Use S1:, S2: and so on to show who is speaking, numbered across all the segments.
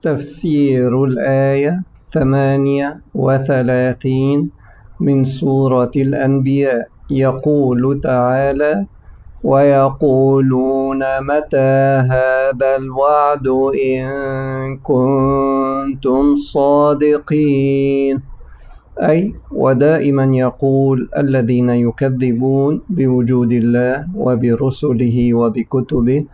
S1: تفسير الآية 38 من سورة الأنبياء. يقول تعالى: ويقولون متى هذا الوعد إن كنتم صادقين. أي ودائما يقول الذين يكذبون بوجود الله وبرسله وبكتبه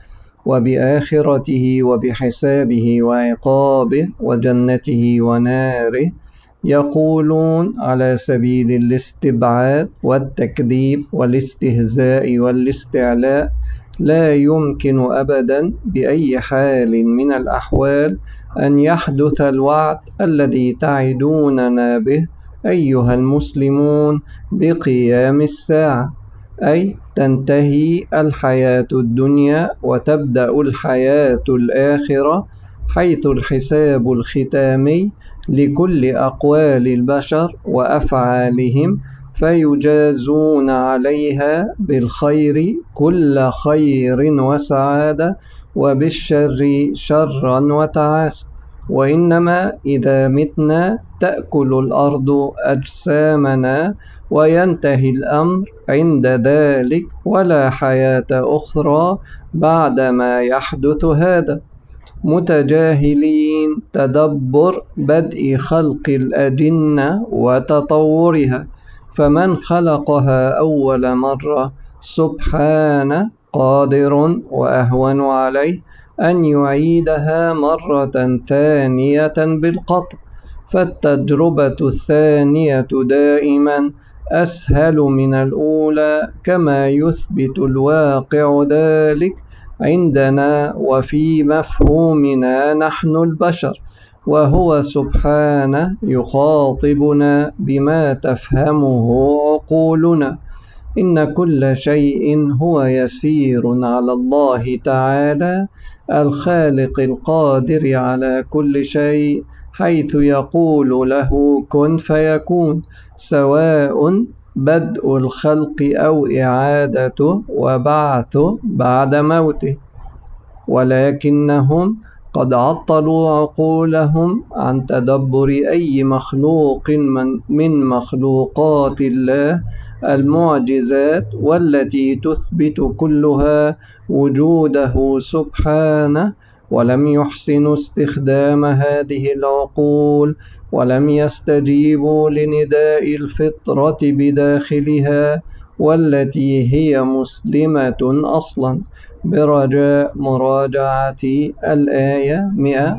S1: وبآخرته وبحسابه وعقابه وجنته وناره، يقولون على سبيل الاستبعاد والتكذيب والاستهزاء والاستعلاء: لا يمكن أبدا بأي حال من الأحوال أن يحدث الوعد الذي تعدوننا به أيها المسلمون بقيام الساعة، أي تنتهي الحياة الدنيا وتبدأ الحياة الآخرة، حيث الحساب الختامي لكل أقوال البشر وأفعالهم، فيجازون عليها بالخير كل خير وسعادة، وبالشر شرا وتعاسة. وإنما إذا متنا تأكل الأرض أجسامنا وينتهي الأمر عند ذلك، ولا حياة أخرى بعدما يحدث هذا. متجاهلين تدبر بدء خلق الأجنة وتطورها، فمن خلقها أول مرة سبحانه قادر وأهون عليه أن يعيدها مرة ثانية بالقطع، فالتجربة الثانية دائما أسهل من الأولى، كما يثبت الواقع ذلك عندنا وفي مفهومنا نحن البشر، وهو سبحانه يخاطبنا بما تفهمه عقولنا. إن كل شيء هو يسير على الله تعالى الخالق القادر على كل شيء، حيث يقول له كن فيكون، سواء بدء الخلق أو إعادته وبعثه بعد موته. ولكنهم قد عطلوا عقولهم عن تدبر أي مخلوق من مخلوقات الله المعجزات، والتي تثبت كلها وجوده سبحانه، ولم يحسنوا استخدام هذه العقول، ولم يستجيبوا لنداء الفطرة بداخلها والتي هي مسلمة أصلا، برجاء مراجعة الآية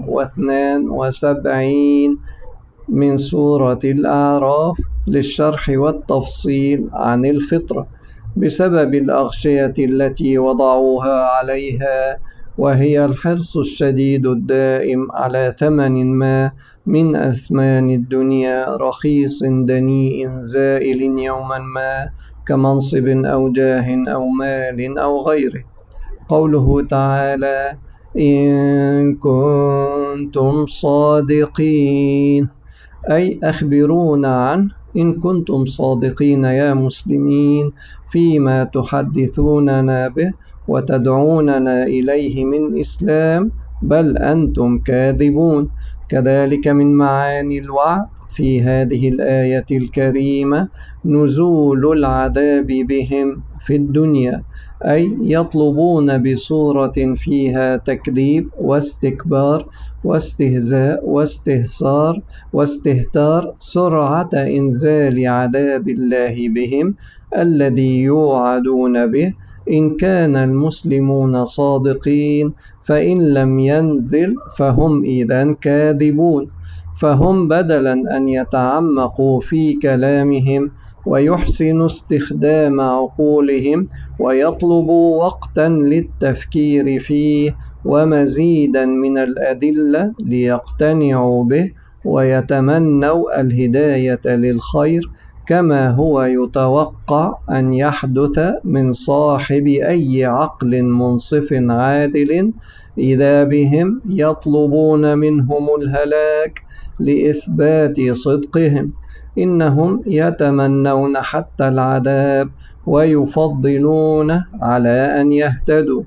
S1: 172 من سورة الأعراف للشرح والتفصيل عن الفطرة، بسبب الأغشية التي وضعوها عليها، وهي الحرص الشديد الدائم على ثمن ما من أثمان الدنيا، رخيص دنيء زائل يوما ما، كمنصب أو جاه أو مال أو غيره. قوله تعالى: إن كنتم صادقين، أي أخبرونا عنه إن كنتم صادقين يا مسلمين فيما تحدثوننا به وتدعوننا إليه من إسلام، بل أنتم كاذبون. كذلك من معاني الوعد في هذه الآية الكريمة نزول العذاب بهم في الدنيا، أي يطلبون بصورة فيها تكذيب واستكبار واستهزاء واستهسار واستهتار سرعة إنزال عذاب الله بهم الذي يوعدون به إن كان المسلمون صادقين، فإن لم ينزل فهم إذن كاذبون. فهم بدلا أن يتعمقوا في كلامهم ويحسنوا استخدام عقولهم ويطلبوا وقتا للتفكير فيه ومزيدا من الأدلة ليقتنعوا به ويتمنوا الهداية للخير، كما هو يتوقع أن يحدث من صاحب أي عقل منصف عادل، إذا بهم يطلبون منهم الهلاك لإثبات صدقهم. إنهم يتمنون حتى العذاب ويفضلونه على أن يهتدوا،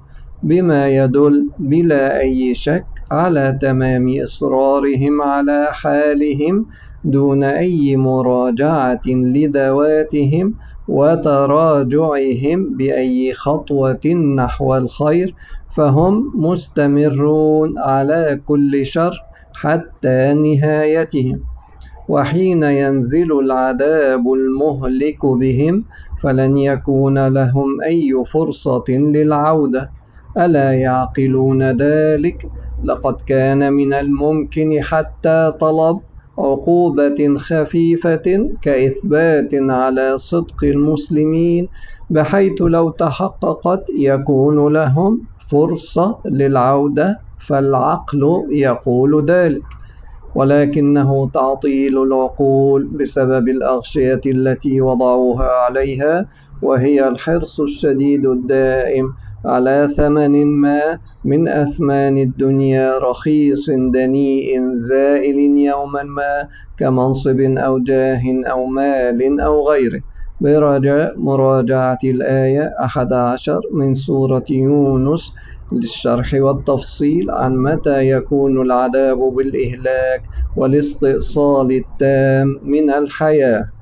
S1: بما يدل بلا أي شك على تمام إصرارهم على حالهم دون أي مراجعة لذواتهم وتراجعهم بأي خطوة نحو الخير، فهم مستمرون على كل شر حتى نهايتهم. وحين ينزل العذاب المهلك بهم فلن يكون لهم أي فرصة للعودة. ألا يعقلون ذلك؟ لقد كان من الممكن حتى طلب عقوبة خفيفة كإثبات على صدق المسلمين، بحيث لو تحققت يكون لهم فرصة للعودة، فالعقل يقول ذلك. ولكنه تعطيل العقول بسبب الأغشية التي وضعوها عليها، وهي الحرص الشديد الدائم على ثمن ما من أثمان الدنيا رخيص دنيء زائل يوما ما، كمنصب أو جاه أو مال أو غيره. برجاء مراجعة الآية 11 من سورة يونس للشرح والتفصيل عن متى يكون العذاب بالإهلاك والاستئصال التام من الحياة.